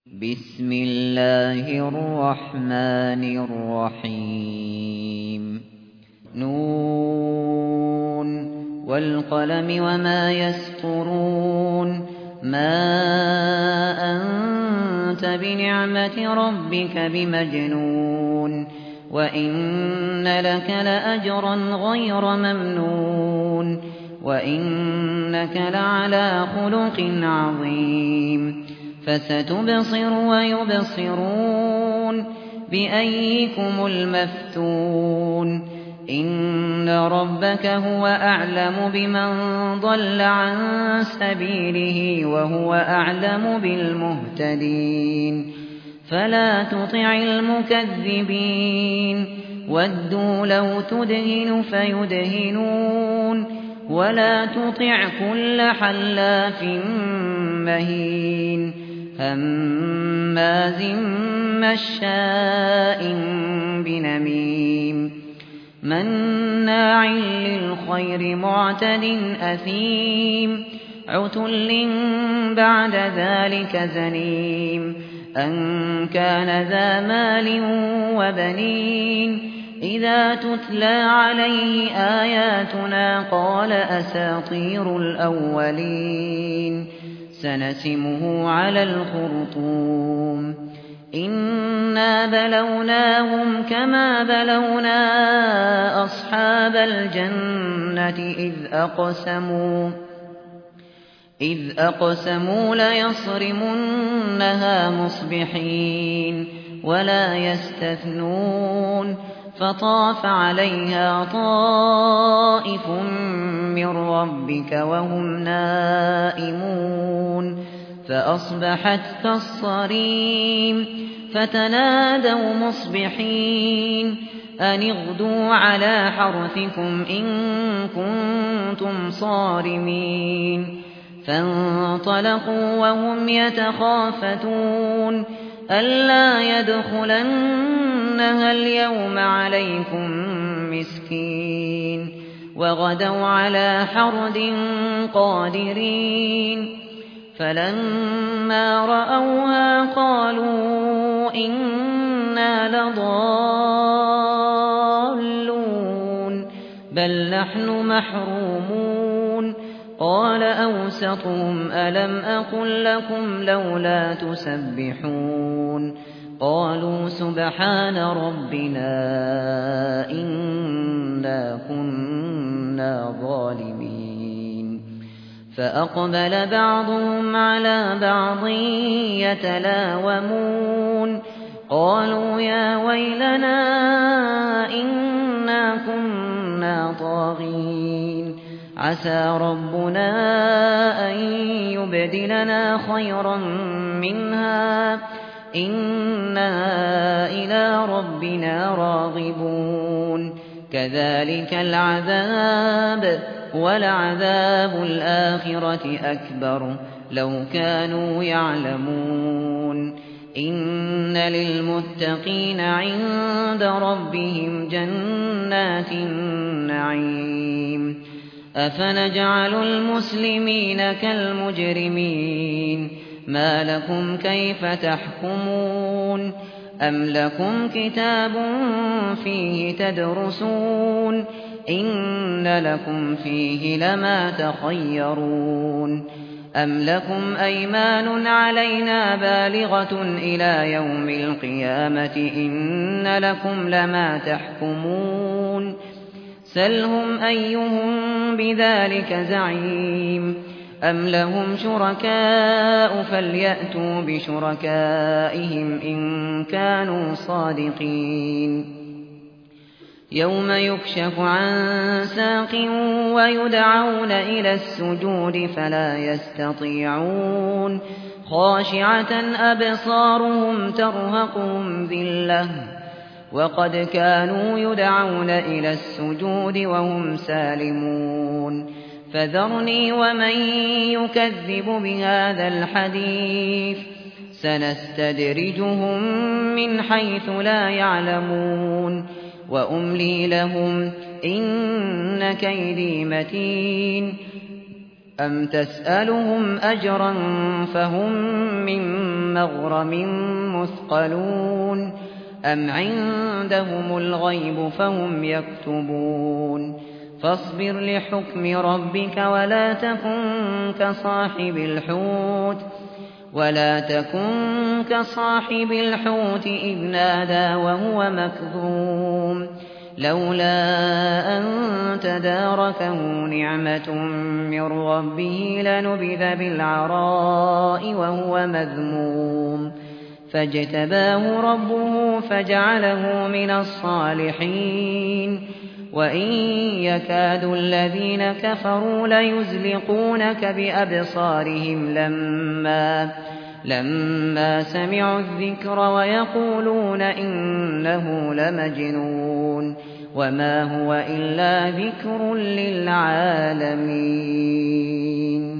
بسم الله الرحمن الرحيم نون والقلم وما يسطرون ما أنت بنعمة ربك بمجنون وإن لك لأجرا غير ممنون وإنك لعلى خلق عظيم فستبصر ويبصرون بأيكم المفتون إن ربك هو أعلم بمن ضل عن سبيله وهو أعلم بالمهتدين فلا تطع المكذبين ودوا لو تدهن فيدهنون ولا تطع كل حلاف مهين هماز مشاء بنميم مناع للخير معتد أثيم عتل بعد ذلك زنيم أن كان ذا مال وبنين إذا تتلى عليه آياتنا قال أساطير الأولين سنسمه على الخرطوم إنا بلوناهم كما بلونا أصحاب الجنة إذ أقسموا ليصرمنها مصبحين ولا يستثنون فطاف عليها طائف من ربك وهم نائمون فأصبحت كالصريم فتنادوا مصبحين أن اغدوا على حرثكم إن كنتم صارمين فانطلقوا وهم يتخافتون ألا يدخلنها اليوم عليكم مسكين وغدوا على حرد قادرين فلما رأوها قالوا إنا لضالون بل نحن محرومون قال أوسطهم ألم أقل لكم لولا تسبحون قالوا سبحان ربنا إنا كنا ظالمين فأقبل بعضهم على بعض يتلاومون قالوا يا ويلنا إنا كنا طاغين عسى ربنا أن يبدلنا خيرا منها إنا إلى ربنا راغبون كذلك العذاب ولعذاب الآخرة أكبر لو كانوا يعلمون إن للمتقين عند ربهم جنات النعيم أفنجعل المسلمين كالمجرمين ما لكم كيف تحكمون أم لكم كتاب فيه تدرسون إن لكم فيه لما تخيرون أم لكم أيمان علينا بالغة إلى يوم القيامة إن لكم لما تحكمون سلهم أيهم بذلك زعيم أم لهم شركاء فليأتوا بشركائهم إن كانوا صادقين يوم يكشف عن ساق ويدعون إلى السجود فلا يستطيعون خاشعة أبصارهم ترهقهم ذلة وقد كانوا يدعون إلى السجود وهم سالمون فذرني ومن يكذب بهذا الحديث سنستدرجهم من حيث لا يعلمون وأملي لهم إن كيدي متين أم تسألهم أجرا فهم من مغرم مثقلون أم عندهم الغيب فهم يكتبون فاصبر لحكم ربك ولا تكن كصاحب الحوت إذ نادى وهو مكظوم لولا أن تداركه نعمة من ربه لنبذ بالعراء وهو مذموم فاجتباه ربه فجعله من الصالحين وإن يكاد الذين كفروا ليزلقونك بأبصارهم لما سمعوا الذكر ويقولون إنه لمجنون وما هو إلا ذكر للعالمين.